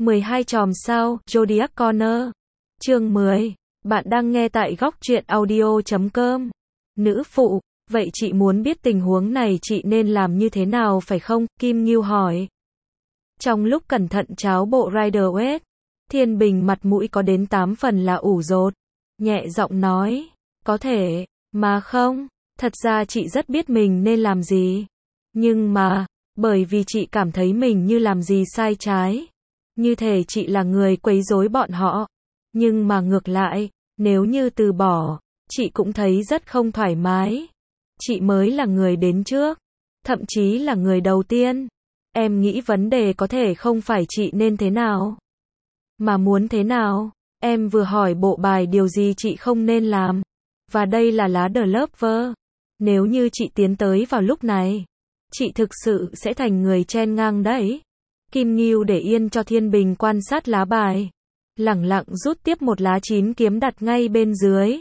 12 chòm sao, Zodiac Corner. Chương 10. Bạn đang nghe tại góc truyện audio.com. Nữ phụ, vậy chị muốn biết tình huống này chị nên làm như thế nào phải không? Kim Ngưu hỏi. Trong lúc cẩn thận tráo bộ Rider Waite, Thiên Bình mặt mũi có đến 8 phần là ủ rột. Nhẹ giọng nói, có thể, mà không, thật ra chị rất biết mình nên làm gì. Nhưng mà, bởi vì chị cảm thấy mình như làm gì sai trái. Như thể chị là người quấy rối bọn họ. Nhưng mà ngược lại, nếu như từ bỏ, chị cũng thấy rất không thoải mái. Chị mới là người đến trước, thậm chí là người đầu tiên. Em nghĩ vấn đề có thể không phải chị nên thế nào, mà muốn thế nào. Em vừa hỏi bộ bài điều gì chị không nên làm. Và đây là lá The Lover. Nếu như chị tiến tới vào lúc này, chị thực sự sẽ thành người chen ngang đấy. Kim Ngưu để yên cho Thiên Bình quan sát lá bài. Lẳng lặng rút tiếp một lá 9 kiếm đặt ngay bên dưới.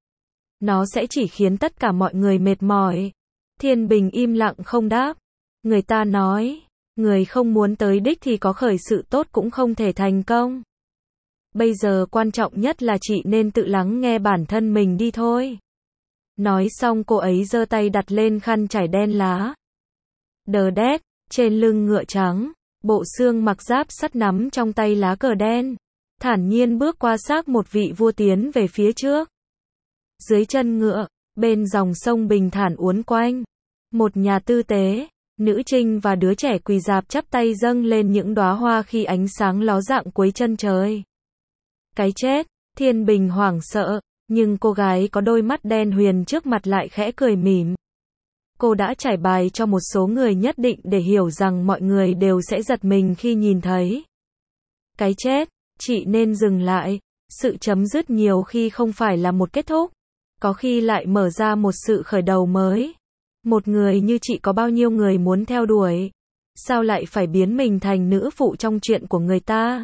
Nó sẽ chỉ khiến tất cả mọi người mệt mỏi. Thiên Bình im lặng không đáp. Người ta nói, người không muốn tới đích thì có khởi sự tốt cũng không thể thành công. Bây giờ quan trọng nhất là chị nên tự lắng nghe bản thân mình đi thôi. Nói xong cô ấy giơ tay đặt lên khăn trải đen lá. The Deck, trên lưng ngựa trắng, bộ xương mặc giáp sắt nắm trong tay lá cờ đen. Thản nhiên bước qua xác một vị vua tiến về phía trước. Dưới chân ngựa, bên dòng sông bình thản uốn quanh. Một nhà tư tế, nữ trinh và đứa trẻ quỳ rạp chắp tay dâng lên những đóa hoa khi ánh sáng ló dạng cuối chân trời. Cái chết, Thiên Bình hoảng sợ, nhưng cô gái có đôi mắt đen huyền trước mặt lại khẽ cười mỉm. Cô đã trải bài cho một số người nhất định để hiểu rằng mọi người đều sẽ giật mình khi nhìn thấy. Cái chết, chị nên dừng lại. Sự chấm dứt nhiều khi không phải là một kết thúc, có khi lại mở ra một sự khởi đầu mới. Một người như chị có bao nhiêu người muốn theo đuổi? Sao lại phải biến mình thành nữ phụ trong chuyện của người ta?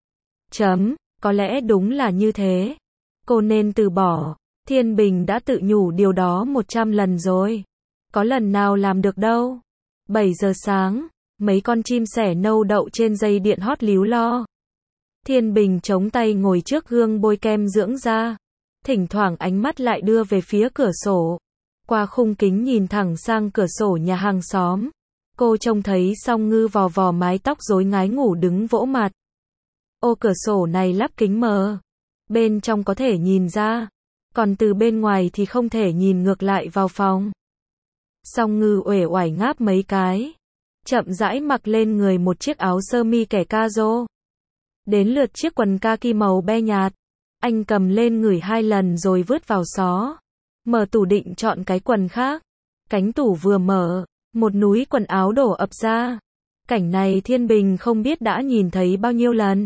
Có lẽ đúng là như thế. Cô nên từ bỏ. Thiên Bình đã tự nhủ điều đó 100 lần rồi. Có lần nào làm được đâu. 7 giờ sáng, mấy con chim sẻ nâu đậu trên dây điện hót líu lo. Thiên Bình chống tay ngồi trước gương bôi kem dưỡng da. Thỉnh thoảng ánh mắt lại đưa về phía cửa sổ. Qua khung kính nhìn thẳng sang cửa sổ nhà hàng xóm. Cô trông thấy Song Ngư vò vò mái tóc rối ngái ngủ đứng vỗ mặt. Ô cửa sổ này lắp kính mờ. Bên trong có thể nhìn ra. Còn từ bên ngoài thì không thể nhìn ngược lại vào phòng. Song Ngư uể oải ngáp mấy cái. Chậm rãi mặc lên người một chiếc áo sơ mi kẻ caro. Đến lượt chiếc quần kaki màu be nhạt. Anh cầm lên ngửi 2 lần rồi vứt vào xó. Mở tủ định chọn cái quần khác. Cánh tủ vừa mở, một núi quần áo đổ ập ra. Cảnh này Thiên Bình không biết đã nhìn thấy bao nhiêu lần.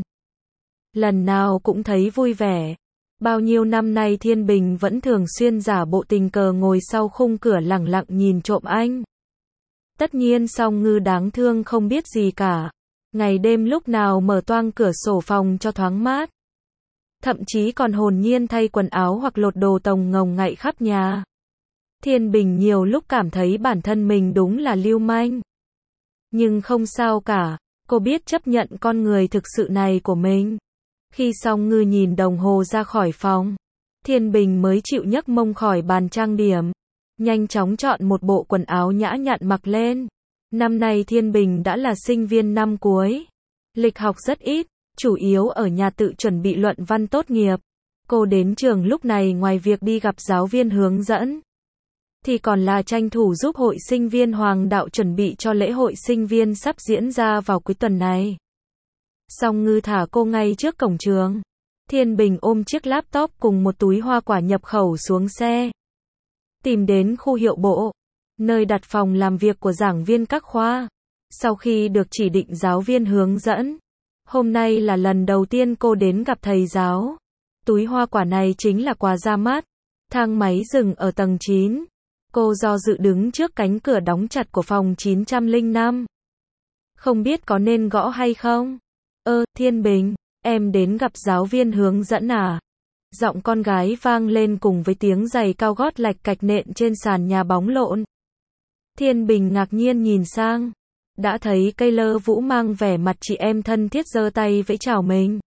Lần nào cũng thấy vui vẻ. Bao nhiêu năm nay Thiên Bình vẫn thường xuyên giả bộ tình cờ ngồi sau khung cửa lẳng lặng nhìn trộm anh. Tất nhiên Song Ngư đáng thương không biết gì cả. Ngày đêm lúc nào mở toang cửa sổ phòng cho thoáng mát. Thậm chí còn hồn nhiên thay quần áo hoặc lột đồ tồng ngồng ngậy khắp nhà. Thiên Bình nhiều lúc cảm thấy bản thân mình đúng là lưu manh. Nhưng không sao cả, cô biết chấp nhận con người thực sự này của mình. Khi Song Ngư nhìn đồng hồ ra khỏi phòng, Thiên Bình mới chịu nhấc mông khỏi bàn trang điểm. Nhanh chóng chọn một bộ quần áo nhã nhặn mặc lên. Năm nay Thiên Bình đã là sinh viên năm cuối. Lịch học rất ít, chủ yếu ở nhà tự chuẩn bị luận văn tốt nghiệp. Cô đến trường lúc này ngoài việc đi gặp giáo viên hướng dẫn, thì còn là tranh thủ giúp hội sinh viên Hoàng Đạo chuẩn bị cho lễ hội sinh viên sắp diễn ra vào cuối tuần này. Song Ngư thả cô ngay trước cổng trường. Thiên Bình ôm chiếc laptop cùng một túi hoa quả nhập khẩu xuống xe. Tìm đến khu hiệu bộ, nơi đặt phòng làm việc của giảng viên các khoa. Sau khi được chỉ định giáo viên hướng dẫn, hôm nay là lần đầu tiên cô đến gặp thầy giáo. Túi hoa quả này chính là quà ra mắt. Thang máy dừng ở tầng 9. Cô do dự đứng trước cánh cửa đóng chặt của phòng 905. Không biết có nên gõ hay không? Thiên Bình, em đến gặp giáo viên hướng dẫn à? Giọng con gái vang lên cùng với tiếng giày cao gót lạch cạch nện trên sàn nhà bóng lộn. Thiên Bình ngạc nhiên nhìn sang. đã thấy Taylor Vũ mang vẻ mặt chị em thân thiết giơ tay vẫy chào mình.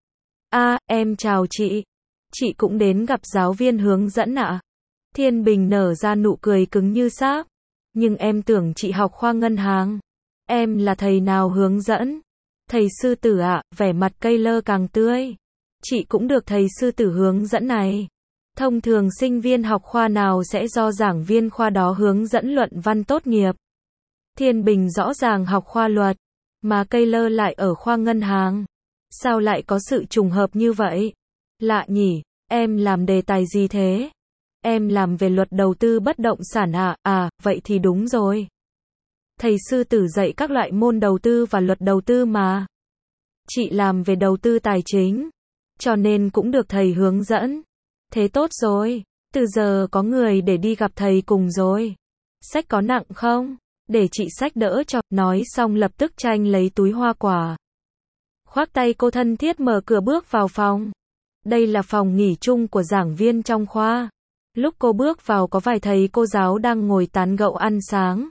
Em chào chị. Chị cũng đến gặp giáo viên hướng dẫn ạ. Thiên Bình nở ra nụ cười cứng như sáp. Nhưng em tưởng chị học khoa ngân hàng. Em là thầy nào hướng dẫn? Thầy Sư Tử ạ, vẻ mặt Taylor càng tươi. Chị cũng được thầy Sư Tử hướng dẫn này. Thông thường sinh viên học khoa nào sẽ do giảng viên khoa đó hướng dẫn luận văn tốt nghiệp. Thiên Bình rõ ràng học khoa luật, mà Taylor lại ở khoa ngân hàng. Sao lại có sự trùng hợp như vậy? Lạ nhỉ, em làm đề tài gì thế? Em làm về luật đầu tư bất động sản ạ, vậy thì đúng rồi. Thầy Sư Tử dạy các loại môn đầu tư và luật đầu tư mà. Chị làm về đầu tư tài chính, cho nên cũng được thầy hướng dẫn. Thế tốt rồi, từ giờ có người để đi gặp thầy cùng rồi. Sách có nặng không? Để chị xách đỡ cho, nói xong lập tức tranh lấy túi hoa quả. Khoác tay cô thân thiết mở cửa bước vào phòng. Đây là phòng nghỉ chung của giảng viên trong khoa. Lúc cô bước vào có vài thầy cô giáo đang ngồi tán gẫu ăn sáng.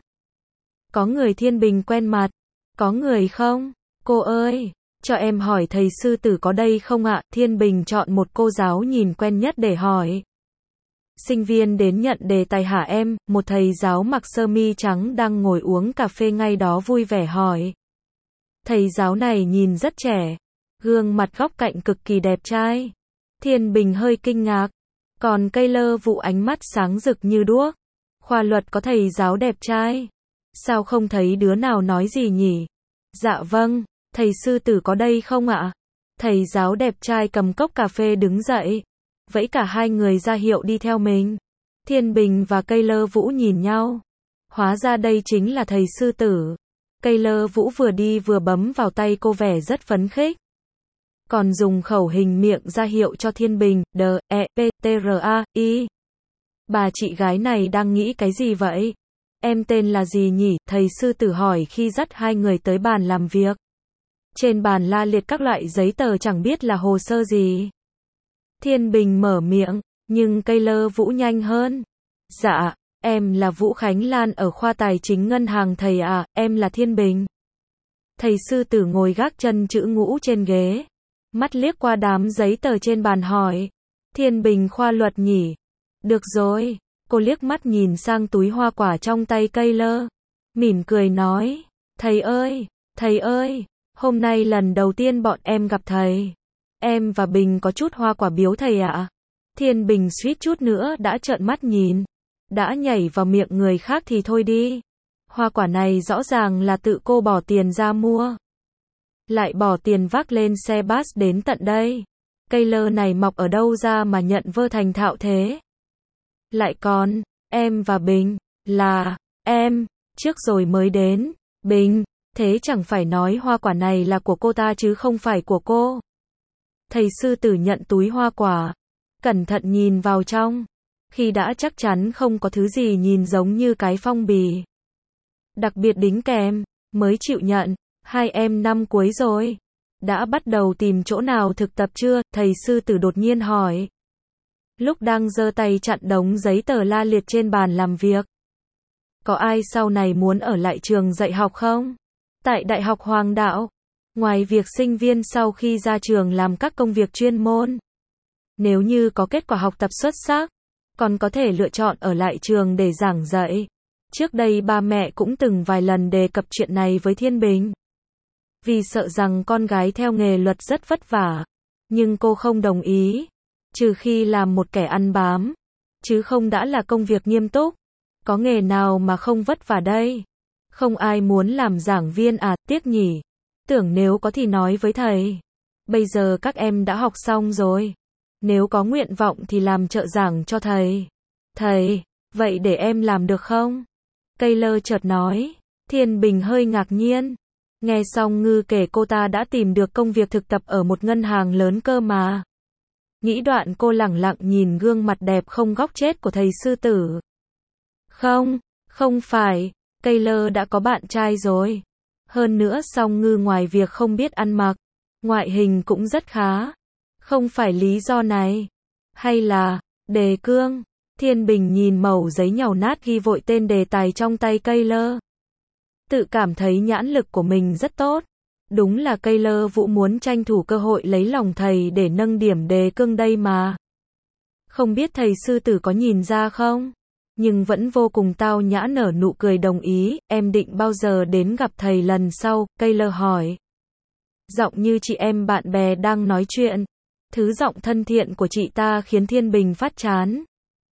Có người Thiên Bình quen mặt, có người không? Cô ơi, cho em hỏi thầy Sư Tử có đây không ạ? Thiên Bình chọn một cô giáo nhìn quen nhất để hỏi. Sinh viên đến nhận đề tài hả em? Một thầy giáo mặc sơ mi trắng đang ngồi uống cà phê ngay đó vui vẻ hỏi. Thầy giáo này nhìn rất trẻ, gương mặt góc cạnh cực kỳ đẹp trai. Thiên Bình hơi kinh ngạc, còn Taylor Vũ ánh mắt sáng rực như đuốc. Khoa luật có thầy giáo đẹp trai? Sao không thấy đứa nào nói gì nhỉ? Dạ vâng, thầy Sư Tử có đây không ạ? Thầy giáo đẹp trai cầm cốc cà phê đứng dậy, vẫy cả hai người ra hiệu đi theo mình. Thiên Bình và Taylor Vũ nhìn nhau. Hóa ra đây chính là thầy Sư Tử. Taylor Vũ vừa đi vừa bấm vào tay cô vẻ rất phấn khích. Còn dùng khẩu hình miệng ra hiệu cho Thiên Bình, D-E-P-T-R-A-I. Bà chị gái này đang nghĩ cái gì vậy? Em tên là gì nhỉ? Thầy Sư Tử hỏi khi dắt hai người tới bàn làm việc. Trên bàn la liệt các loại giấy tờ chẳng biết là hồ sơ gì. Thiên Bình mở miệng, nhưng Taylor Vũ nhanh hơn. Dạ, em là Vũ Khánh Lan ở khoa tài chính ngân hàng thầy ạ, em là Thiên Bình. Thầy Sư Tử ngồi gác chân chữ ngũ trên ghế. Mắt liếc qua đám giấy tờ trên bàn hỏi. Thiên Bình khoa luật nhỉ? Được rồi. Cô liếc mắt nhìn sang túi hoa quả trong tay Taylor. Mỉm cười nói. Thầy ơi, hôm nay lần đầu tiên bọn em gặp thầy. Em và Bình có chút hoa quả biếu thầy ạ. Thiên Bình suýt chút nữa đã trợn mắt nhìn. Đã nhảy vào miệng người khác thì thôi đi. Hoa quả này rõ ràng là tự cô bỏ tiền ra mua. Lại bỏ tiền vác lên xe bus đến tận đây. Taylor này mọc ở đâu ra mà nhận vơ thành thạo thế? Lại còn, em và Bình, là, em, trước rồi mới đến, Bình, thế chẳng phải nói hoa quả này là của cô ta chứ không phải của cô. Thầy Sư Tử nhận túi hoa quả, cẩn thận nhìn vào trong, khi đã chắc chắn không có thứ gì nhìn giống như cái phong bì. Đặc biệt đính kèm, mới chịu nhận, hai em năm cuối rồi. Đã bắt đầu tìm chỗ nào thực tập chưa? Thầy Sư Tử đột nhiên hỏi. Lúc đang giơ tay chặn đống giấy tờ la liệt trên bàn làm việc. Có ai sau này muốn ở lại trường dạy học không? Tại Đại học Hoàng Đạo, ngoài việc sinh viên sau khi ra trường làm các công việc chuyên môn, nếu như có kết quả học tập xuất sắc, còn có thể lựa chọn ở lại trường để giảng dạy. Trước đây ba mẹ cũng từng vài lần đề cập chuyện này với Thiên Bình. Vì sợ rằng con gái theo nghề luật rất vất vả, nhưng cô không đồng ý. Trừ khi làm một kẻ ăn bám, chứ không đã là công việc nghiêm túc. Có nghề nào mà không vất vả đây? Không ai muốn làm giảng viên à, tiếc nhỉ. Tưởng nếu có thì nói với thầy. Bây giờ các em đã học xong rồi. Nếu có nguyện vọng thì làm trợ giảng cho thầy. Thầy, vậy để em làm được không? Taylor chợt nói. Thiên Bình hơi ngạc nhiên. Nghe xong Ngư kể cô ta đã tìm được công việc thực tập ở một ngân hàng lớn cơ mà. Nghĩ đoạn cô lẳng lặng nhìn gương mặt đẹp không góc chết của thầy Sư Tử. Không phải, Taylor đã có bạn trai rồi. Hơn nữa Song Ngư ngoài việc không biết ăn mặc, ngoại hình cũng rất khá. Không phải lý do này. Hay là, đề cương. Thiên Bình nhìn mẩu giấy nhàu nát ghi vội tên đề tài trong tay Taylor. Tự cảm thấy nhãn lực của mình rất tốt. Đúng là Taylor Vũ muốn tranh thủ cơ hội lấy lòng thầy để nâng điểm đề cương đây mà. Không biết thầy sư tử có nhìn ra không? Nhưng vẫn vô cùng tao nhã nở nụ cười đồng ý. Em định bao giờ đến gặp thầy lần sau? Taylor hỏi. Giọng như chị em bạn bè đang nói chuyện. Thứ giọng thân thiện của chị ta khiến Thiên Bình phát chán.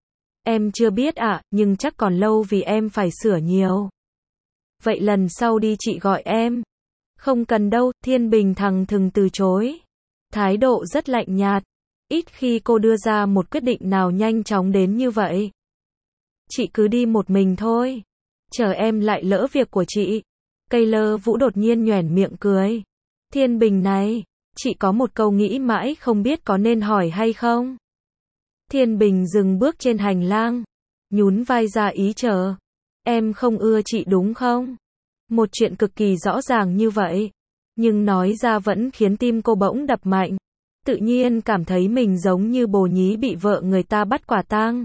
Em chưa biết ạ, nhưng chắc còn lâu vì em phải sửa nhiều. Vậy lần sau đi chị gọi em. Không cần đâu, Thiên Bình thẳng thừng từ chối. Thái độ rất lạnh nhạt. Ít khi cô đưa ra một quyết định nào nhanh chóng đến như vậy. Chị cứ đi một mình thôi. Chờ em lại lỡ việc của chị. Taylor Vũ đột nhiên nhoẻn miệng cười. Thiên Bình này, chị có một câu nghĩ mãi không biết có nên hỏi hay không. Thiên Bình dừng bước trên hành lang. Nhún vai ra ý chờ. Em không ưa chị đúng không? Một chuyện cực kỳ rõ ràng như vậy. Nhưng nói ra vẫn khiến tim cô bỗng đập mạnh. Tự nhiên cảm thấy mình giống như bồ nhí bị vợ người ta bắt quả tang.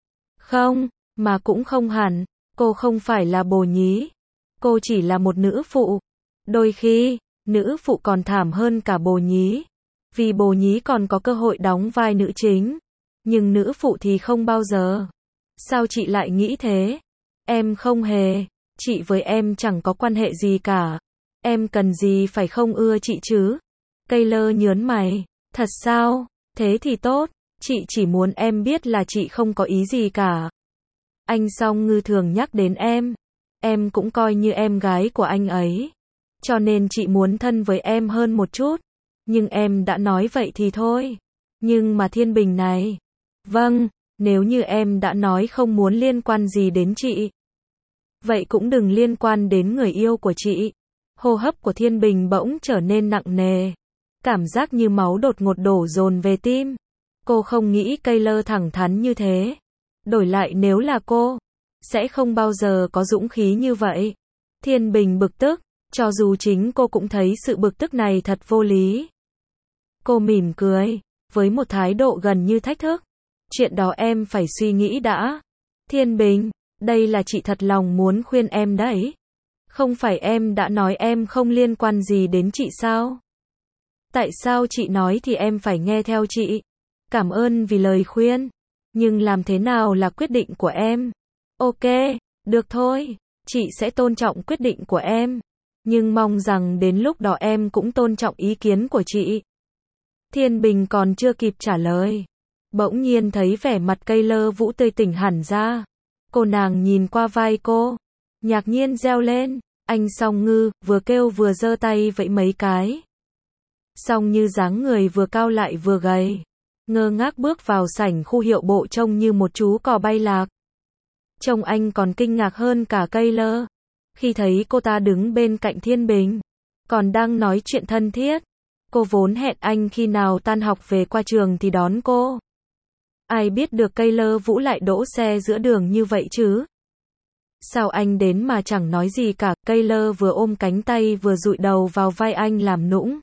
Không, mà cũng không hẳn. Cô không phải là bồ nhí. Cô chỉ là một nữ phụ. Đôi khi, nữ phụ còn thảm hơn cả bồ nhí. Vì bồ nhí còn có cơ hội đóng vai nữ chính. Nhưng nữ phụ thì không bao giờ. Sao chị lại nghĩ thế? Em không hề. Chị với em chẳng có quan hệ gì cả. Em cần gì phải không ưa chị chứ? Taylor nhớn mày. Thật sao? Thế thì tốt. Chị chỉ muốn em biết là chị không có ý gì cả. Anh Song Ngư thường nhắc đến em. Em cũng coi như em gái của anh ấy. Cho nên chị muốn thân với em hơn một chút. Nhưng em đã nói vậy thì thôi. Nhưng mà Thiên Bình này. Vâng, nếu như em đã nói không muốn liên quan gì đến chị. Vậy cũng đừng liên quan đến người yêu của chị. Hô hấp của Thiên Bình bỗng trở nên nặng nề. Cảm giác như máu đột ngột đổ dồn về tim. Cô không nghĩ Taylor thẳng thắn như thế. Đổi lại nếu là cô, sẽ không bao giờ có dũng khí như vậy. Thiên Bình bực tức, cho dù chính cô cũng thấy sự bực tức này thật vô lý. Cô mỉm cười, với một thái độ gần như thách thức. Chuyện đó em phải suy nghĩ đã. Thiên Bình, đây là chị thật lòng muốn khuyên em đấy. Không phải em đã nói em không liên quan gì đến chị sao? Tại sao chị nói thì em phải nghe theo chị? Cảm ơn vì lời khuyên. Nhưng làm thế nào là quyết định của em? Ok, được thôi. Chị sẽ tôn trọng quyết định của em. Nhưng mong rằng đến lúc đó em cũng tôn trọng ý kiến của chị. Thiên Bình còn chưa kịp trả lời. Bỗng nhiên thấy vẻ mặt Taylor Vũ tươi tỉnh hẳn ra. Cô nàng nhìn qua vai cô. Ngạc nhiên reo lên. Anh Song Ngư, vừa kêu vừa giơ tay vẫy mấy cái. Song Như dáng người vừa cao lại vừa gầy. Ngơ ngác bước vào sảnh khu hiệu bộ trông như một chú cò bay lạc. Trông anh còn kinh ngạc hơn cả Taylor. Khi thấy cô ta đứng bên cạnh Thiên Bình. Còn đang nói chuyện thân thiết. Cô vốn hẹn anh khi nào tan học về qua trường thì đón cô. Ai biết được Taylor Vũ lại đỗ xe giữa đường như vậy chứ? Sao anh đến mà chẳng nói gì cả? Taylor vừa ôm cánh tay vừa dụi đầu vào vai anh làm nũng.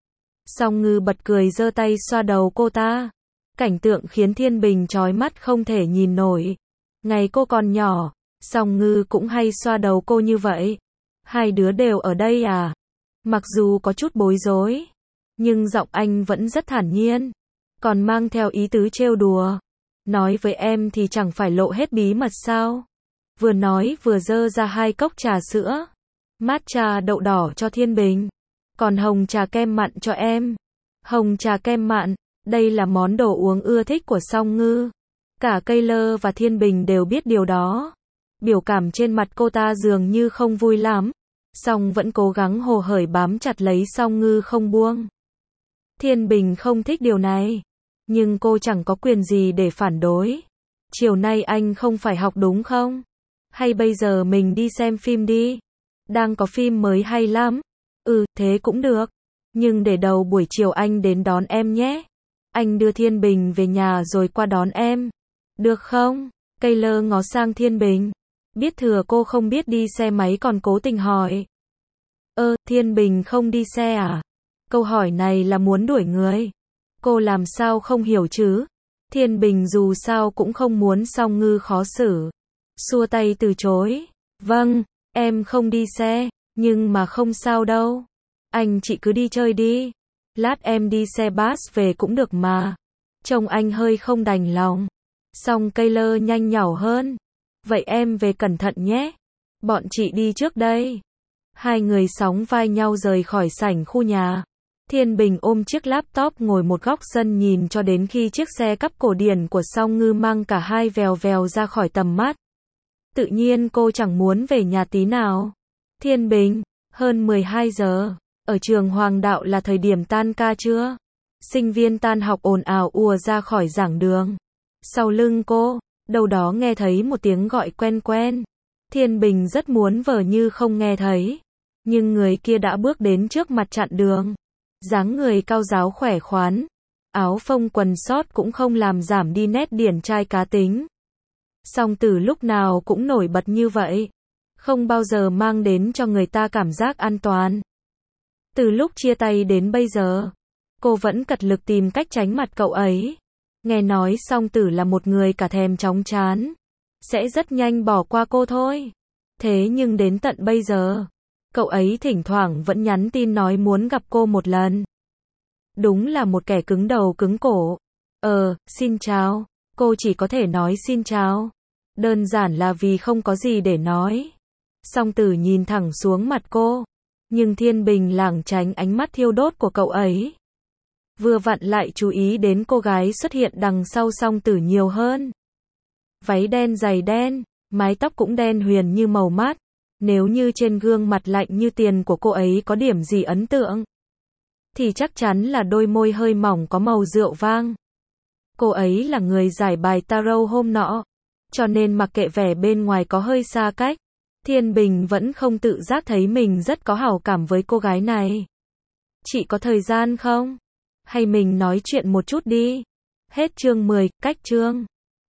Song Ngư bật cười giơ tay xoa đầu cô ta. Cảnh tượng khiến Thiên Bình chói mắt không thể nhìn nổi. Ngày cô còn nhỏ, Song Ngư cũng hay xoa đầu cô như vậy. Hai đứa đều ở đây à? Mặc dù có chút bối rối, nhưng giọng anh vẫn rất thản nhiên. Còn mang theo ý tứ trêu đùa. Nói với em thì chẳng phải lộ hết bí mật sao? Vừa nói vừa dơ ra 2 cốc trà sữa. Matcha đậu đỏ cho Thiên Bình. Còn hồng trà kem mặn cho em. Hồng trà kem mặn, đây là món đồ uống ưa thích của Song Ngư. Cả Taylor và Thiên Bình đều biết điều đó. Biểu cảm trên mặt cô ta dường như không vui lắm. Song vẫn cố gắng hồ hởi bám chặt lấy Song Ngư không buông. Thiên Bình không thích điều này. Nhưng cô chẳng có quyền gì để phản đối. Chiều nay anh không phải học đúng không? Hay bây giờ mình đi xem phim đi. Đang có phim mới hay lắm. Thế cũng được. Nhưng để đầu buổi chiều anh đến đón em nhé. Anh đưa Thiên Bình về nhà rồi qua đón em. Được không? Taylor ngó sang Thiên Bình. Biết thừa cô không biết đi xe máy còn cố tình hỏi. Thiên Bình không đi xe à? Câu hỏi này là muốn đuổi người. Cô làm sao không hiểu chứ? Thiên Bình dù sao cũng không muốn Song Ngư khó xử. Xua tay từ chối. Vâng, Em không đi xe, nhưng mà không sao đâu. Anh chị cứ đi chơi đi. Lát em đi xe bus về cũng được mà. Trông anh hơi không đành lòng. Xong Taylor nhanh nhảu hơn. Vậy em về cẩn thận nhé. Bọn chị đi trước đây. Hai người sóng vai nhau rời khỏi sảnh khu nhà. Thiên Bình ôm chiếc laptop ngồi một góc sân nhìn cho đến khi chiếc xe cắp cổ điển của Song Ngư mang cả hai vèo vèo ra khỏi tầm mắt. Tự nhiên cô chẳng muốn về nhà tí nào. Thiên Bình, hơn 12 giờ. Ở trường Hoàng Đạo là thời điểm tan ca chưa? Sinh viên tan học ồn ào ùa ra khỏi giảng đường. Sau lưng cô, đâu đó nghe thấy một tiếng gọi quen quen. Thiên Bình rất muốn vờ như không nghe thấy. Nhưng người kia đã bước đến trước mặt chặn đường. Dáng người cao ráo khỏe khoắn. Áo phông quần sót cũng không làm giảm đi nét điển trai cá tính. Song Tử lúc nào cũng nổi bật như vậy. Không bao giờ mang đến cho người ta cảm giác an toàn. Từ lúc chia tay đến bây giờ, cô vẫn cật lực tìm cách tránh mặt cậu ấy. Nghe nói Song Tử là một người cả thèm chóng chán. Sẽ rất nhanh bỏ qua cô thôi. Thế nhưng đến tận bây giờ, cậu ấy thỉnh thoảng vẫn nhắn tin nói muốn gặp cô một lần. Đúng là một kẻ cứng đầu cứng cổ. Xin chào. Cô chỉ có thể nói xin chào. Đơn giản là vì không có gì để nói. Song Tử nhìn thẳng xuống mặt cô. Nhưng Thiên Bình lảng tránh ánh mắt thiêu đốt của cậu ấy. Vừa vặn lại chú ý đến cô gái xuất hiện đằng sau Song Tử nhiều hơn. Váy đen giày đen, mái tóc cũng đen huyền như màu mát. Nếu như trên gương mặt lạnh như tiền của cô ấy có điểm gì ấn tượng, thì chắc chắn là đôi môi hơi mỏng có màu rượu vang. Cô ấy là người giải bài tarot hôm nọ, cho nên mặc kệ vẻ bên ngoài có hơi xa cách, Thiên Bình vẫn không tự giác thấy mình rất có hảo cảm với cô gái này. Chị có thời gian không? Hay mình nói chuyện một chút đi? Hết chương 10, cách chương.